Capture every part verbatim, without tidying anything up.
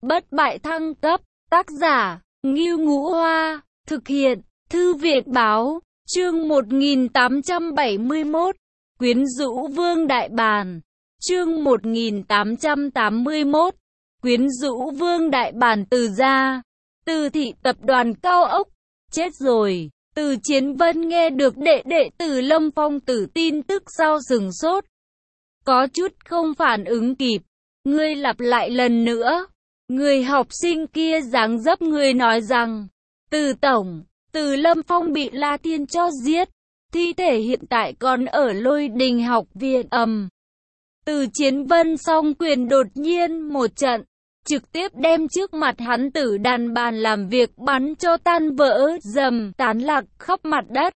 Bất bại thăng cấp, tác giả, Ngưu Ngũ Hoa, thực hiện, Thư viện Báo, chương một nghìn tám trăm bảy mươi mốt, Quyến rũ Vương Đại Bản, chương một nghìn tám trăm tám mươi mốt, Quyến rũ Vương Đại Bản. Từ gia, Từ thị tập đoàn cao ốc, chết rồi. Từ Chiến Vân nghe được đệ đệ Từ Lâm Phong tử tin tức sau sừng sốt, có chút không phản ứng kịp. Ngươi lặp lại lần nữa. Người học sinh kia giáng dấp người nói rằng, Từ tổng, Từ Lâm Phong bị La Thiên cho giết, thi thể hiện tại còn ở Lôi Đình học viện. Ầm. Từ Chiến Vân song quyền đột nhiên một trận, trực tiếp đem trước mặt hắn tử đàn bàn làm việc bắn cho tan vỡ, dầm tán lạc khắp mặt đất.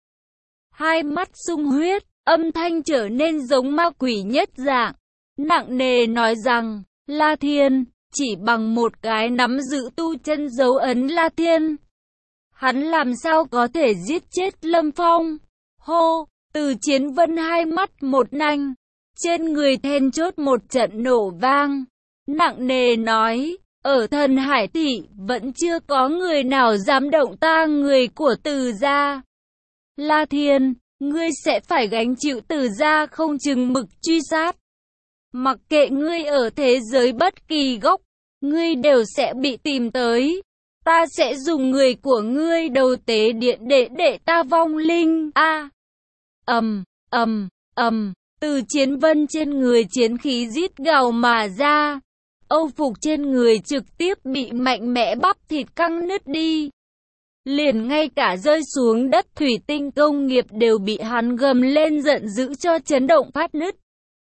Hai mắt sung huyết, âm thanh trở nên giống ma quỷ nhất dạng, nặng nề nói rằng, La Thiên, chỉ bằng một cái nắm giữ tu chân dấu ấn La Thiên, hắn làm sao có thể giết chết Lâm Phong? Hô. Từ Chiến Vân hai mắt một nanh, trên người then chốt một trận nổ vang, nặng nề nói, ở Thần Hải thị vẫn chưa có người nào dám động ta người của Từ gia. La Thiên, ngươi sẽ phải gánh chịu Từ gia không chừng mực truy sát. Mặc kệ ngươi ở thế giới bất kỳ góc, ngươi đều sẽ bị tìm tới. Ta sẽ dùng người của ngươi đầu tế điện để để ta vong linh. A. Ầm, ầm, ầm. Từ Chiến Vân trên người chiến khí rít gào mà ra. Âu phục trên người trực tiếp bị mạnh mẽ bắp thịt căng nứt đi. Liền ngay cả rơi xuống đất thủy tinh công nghiệp đều bị hắn gầm lên giận dữ cho chấn động phát nứt.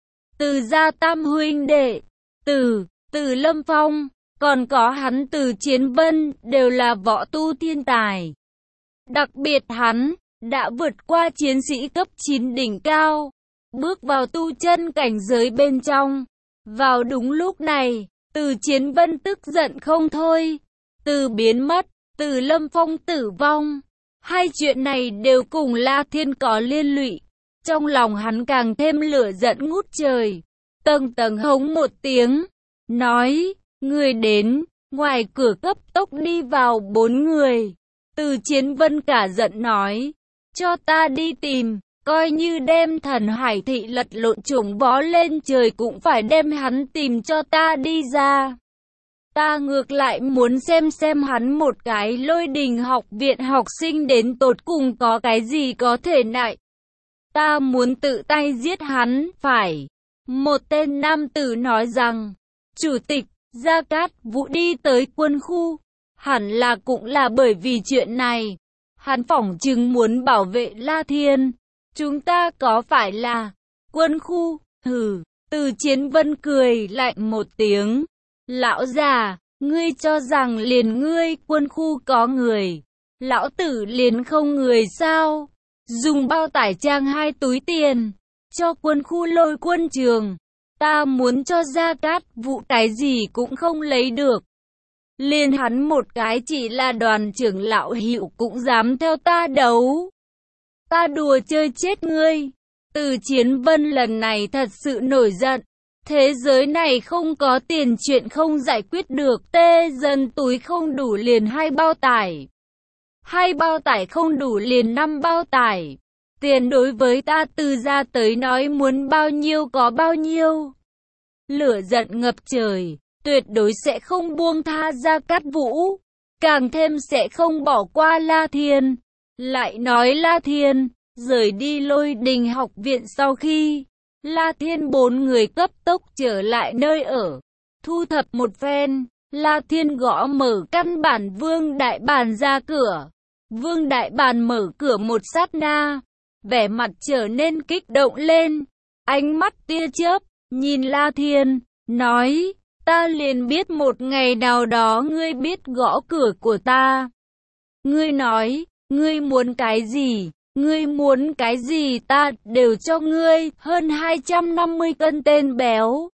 Từ gia tam huynh đệ, Từ, Từ Lâm Phong, còn có hắn Từ Chiến Vân đều là võ tu thiên tài. Đặc biệt hắn đã vượt qua chiến sĩ cấp chín đỉnh cao, bước vào tu chân cảnh giới bên trong. Vào đúng lúc này, Từ Chiến Vân tức giận không thôi. Từ biến mất, Từ Lâm Phong tử vong, hai chuyện này đều cùng La Thiên có liên lụy. Trong lòng hắn càng thêm lửa giận ngút trời, tầng tầng hống một tiếng, nói, người đến. Ngoài cửa cấp tốc đi vào bốn người. Từ Chiến Vân cả giận nói, cho ta đi tìm, coi như đem Thần Hải thị lật lộn chủng vó lên trời cũng phải đem hắn tìm cho ta đi ra. Ta ngược lại muốn xem xem hắn một cái Lôi Đình học viện học sinh đến tột cùng có cái gì có thể nại. Ta muốn tự tay giết hắn, phải. Một tên nam tử nói rằng, Chủ tịch, Gia Cát Vũ đi tới quân khu, hẳn là cũng là bởi vì chuyện này. Hắn phỏng chừng muốn bảo vệ La Thiên. Chúng ta có phải là quân khu? Hừ. Từ Chiến Vân cười lạnh một tiếng. Lão già, ngươi cho rằng liền ngươi quân khu có người, lão tử liền không người sao? Dùng bao tải trang hai túi tiền, cho quân khu Lôi quân trường. Ta muốn cho Gia Cát Vũ cái gì cũng không lấy được. Liền hắn một cái chỉ là đoàn trưởng lão hiệu cũng dám theo ta đấu. Ta đùa chơi chết ngươi. Từ Chiến Vân lần này thật sự nổi giận. Thế giới này không có tiền chuyện không giải quyết được. Tê dân túi không đủ liền hai bao tải. Hai bao tải không đủ liền năm bao tải. Tiền đối với ta Từ gia tới nói muốn bao nhiêu có bao nhiêu. Lửa giận ngập trời, tuyệt đối sẽ không buông tha Gia Cát Vũ. Càng thêm sẽ không bỏ qua La Thiên. Lại nói La Thiên rời đi Lôi Đình học viện sau khi La Thiên bốn người cấp tốc trở lại nơi ở, thu thập một phen. La Thiên gõ mở căn bản Vương Đại Bản ra cửa. Vương Đại Bản mở cửa một sát na, vẻ mặt trở nên kích động lên, ánh mắt tia chớp, nhìn La Thiên, nói, ta liền biết một ngày nào đó ngươi biết gõ cửa của ta. Ngươi nói, ngươi muốn cái gì? Ngươi muốn cái gì ta đều cho ngươi, hơn hai trăm năm mươi cân tên béo.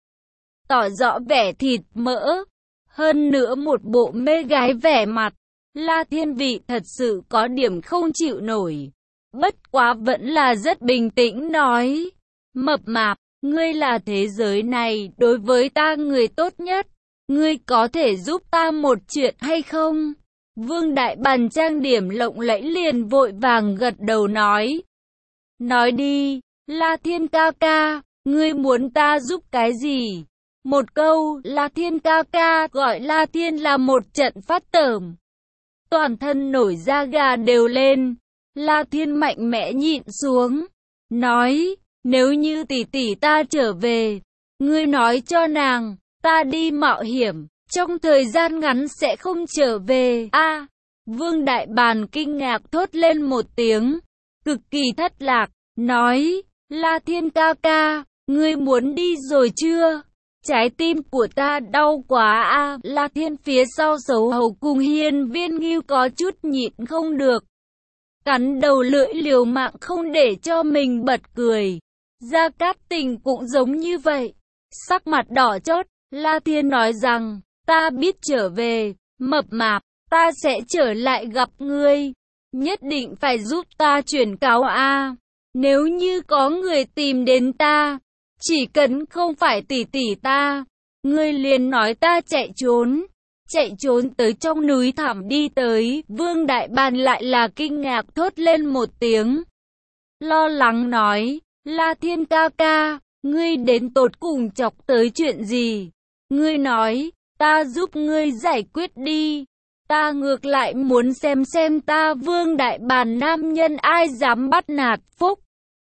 Tỏ rõ vẻ thịt mỡ, hơn nữa một bộ mê gái vẻ mặt. La Thiên vị thật sự có điểm không chịu nổi. Bất quá vẫn là rất bình tĩnh nói, mập mạp, ngươi là thế giới này đối với ta người tốt nhất. ngươi có thể giúp ta một chuyện hay không? Vương Đại Bàn trang điểm lộng lẫy liền vội vàng gật đầu nói. Nói đi, La Thiên ca ca, ngươi muốn ta giúp cái gì? Một câu, La Thiên ca ca gọi La Thiên là một trận phát tởm. Toàn thân nổi da gà đều lên. La Thiên mạnh mẽ nhịn xuống. Nói, nếu như tỷ tỷ ta trở về, ngươi nói cho nàng, ta đi mạo hiểm, trong thời gian ngắn sẽ không trở về. A, à, Vương Đại Bàn kinh ngạc thốt lên một tiếng, cực kỳ thất lạc, nói, La Thiên ca ca, ngươi muốn đi rồi chưa? Trái tim của ta đau quá a. À. La Thiên phía sau Sấu Hầu cùng Hiên Viên Ngưu có chút nhịn không được, cắn đầu lưỡi liều mạng không để cho mình bật cười. Gia Cát Tình cũng giống như vậy, sắc mặt đỏ chót. La Thiên nói rằng, ta biết trở về, mập mạp, ta sẽ trở lại gặp ngươi, nhất định phải giúp ta chuyển cáo a. À. Nếu như có người tìm đến ta, chỉ cần không phải tỷ tỷ ta, ngươi liền nói ta chạy trốn, chạy trốn tới trong núi thẳm đi tới. Vương Đại Bàn lại là kinh ngạc thốt lên một tiếng, lo lắng nói, La Thiên ca ca, ngươi đến tột cùng chọc tới chuyện gì? Ngươi nói, ta giúp ngươi giải quyết đi. Ta ngược lại muốn xem xem ta Vương Đại Bàn nam nhân ai dám bắt nạt phúc.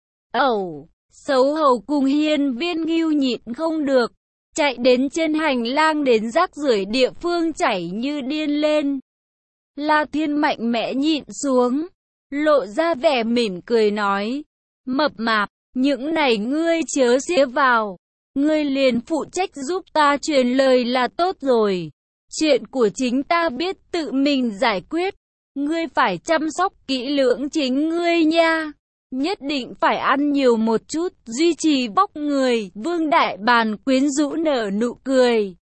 Ẩu, Sấu Hầu cùng Hiên Viên Ngưu nhịn không được, chạy đến trên hành lang đến rác rưởi địa phương chảy như điên lên. La Thiên mạnh mẽ nhịn xuống, lộ ra vẻ mỉm cười nói, mập mạp, những này ngươi chớ xía vào, ngươi liền phụ trách giúp ta truyền lời là tốt rồi. Chuyện của chính ta biết tự mình giải quyết, ngươi phải chăm sóc kỹ lưỡng chính ngươi nha. Nhất định phải ăn nhiều một chút, duy trì vóc người. Vương Đại Bàn quyến rũ nở nụ cười,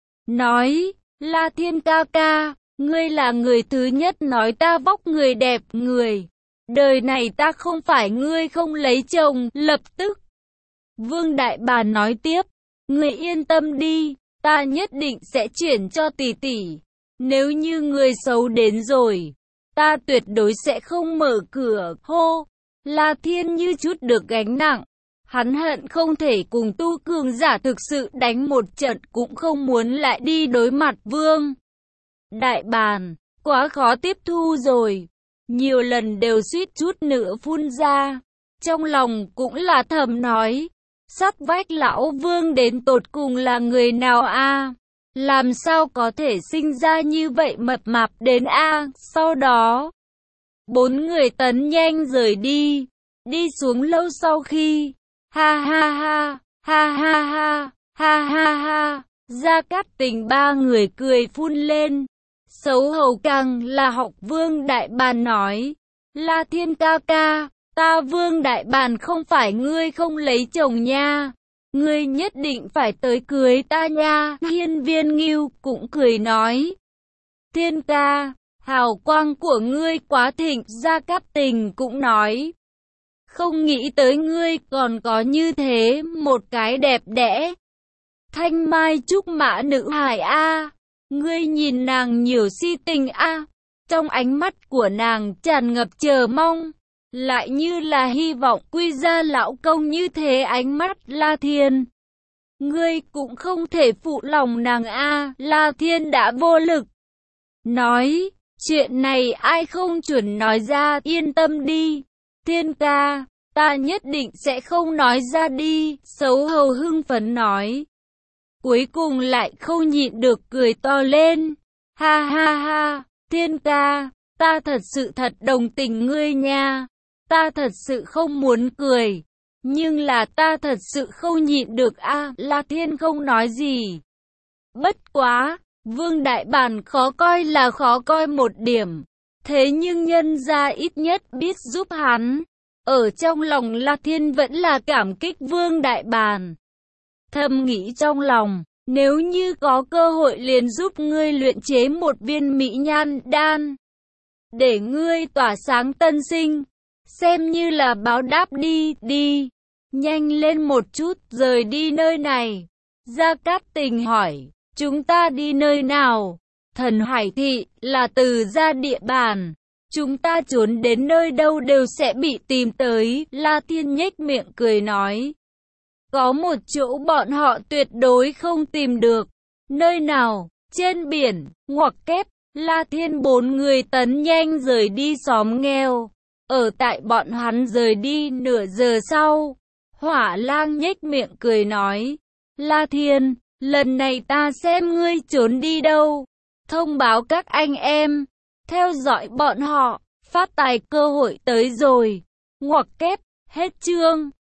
nói, La Thiên ca ca, ngươi là người thứ nhất nói ta vóc người đẹp người. Đời này ta không phải ngươi không lấy chồng. Lập tức, Vương Đại Bàn nói tiếp, ngươi yên tâm đi, ta nhất định sẽ chuyển cho tỷ tỷ. Nếu như người xấu đến rồi, ta tuyệt đối sẽ không mở cửa. Hô! La Thiên như chút được gánh nặng, hắn hận không thể cùng tu cường giả thực sự đánh một trận, cũng không muốn lại đi đối mặt Vương Đại Bàn, quá khó tiếp thu rồi, nhiều lần đều suýt chút nữa phun ra, trong lòng cũng là thầm nói, sát vách lão Vương đến tột cùng là người nào a? À? Làm sao có thể sinh ra như vậy mập mạp đến a? À? Sau đó, bốn người tấn nhanh rời đi, đi xuống lâu sau khi, ha ha ha, ha ha ha, ha ha ha, Gia Cát Tình ba người cười phun lên. Sấu Hầu càng là học Vương Đại Bàn nói, La Thiên ca ca, ta Vương Đại Bàn không phải ngươi không lấy chồng nha, ngươi nhất định phải tới cưới ta nha. Hiên Viên Ngưu cũng cười nói, Thiên ca, hào quang của ngươi quá thịnh. Gia Cát Tình cũng nói, không nghĩ tới ngươi còn có như thế một cái đẹp đẽ thanh mai trúc mã nữ hài a. À. Ngươi nhìn nàng nhiều si tình a. À. Trong ánh mắt của nàng tràn ngập chờ mong, lại như là hy vọng quy ra lão công như thế. Ánh mắt La Thiên, ngươi cũng không thể phụ lòng nàng a. À. La Thiên đã vô lực nói, chuyện này ai không chuẩn nói ra. Yên tâm đi, Thiên ca, ta nhất định sẽ không nói ra đi. Sấu Hầu hưng phấn nói, cuối cùng lại không nhịn được cười to lên, ha ha ha, Thiên ca, ta thật sự thật đồng tình ngươi nha, ta thật sự không muốn cười, nhưng là ta thật sự không nhịn được a. À. La Thiên không nói gì, bất quá Vương Đại Bàn khó coi là khó coi một điểm, thế nhưng nhân gia ít nhất biết giúp hắn. Ở trong lòng La Thiên vẫn là cảm kích Vương Đại Bàn, thầm nghĩ trong lòng, nếu như có cơ hội liền giúp ngươi luyện chế một viên mỹ nhan đan, để ngươi tỏa sáng tân sinh, xem như là báo đáp đi. Đi, nhanh lên một chút, rời đi nơi này. Gia Cát Tình hỏi, Chúng ta đi nơi nào? Thần Hải Thị là từ ra địa bàn. Chúng ta trốn đến nơi đâu đều sẽ bị tìm tới. La Thiên nhếch miệng cười nói. Có một chỗ bọn họ tuyệt đối không tìm được. Nơi nào? Trên biển, ngoặc kép. La Thiên bốn người tấn nhanh rời đi xóm nghèo. Ở tại bọn hắn rời đi nửa giờ sau. Hỏa Lang nhếch miệng cười nói. La Thiên, lần này ta xem ngươi trốn đi đâu. Thông báo các anh em. Theo dõi bọn họ. Phát tài cơ hội tới rồi. Ngoặc kép, hết chương.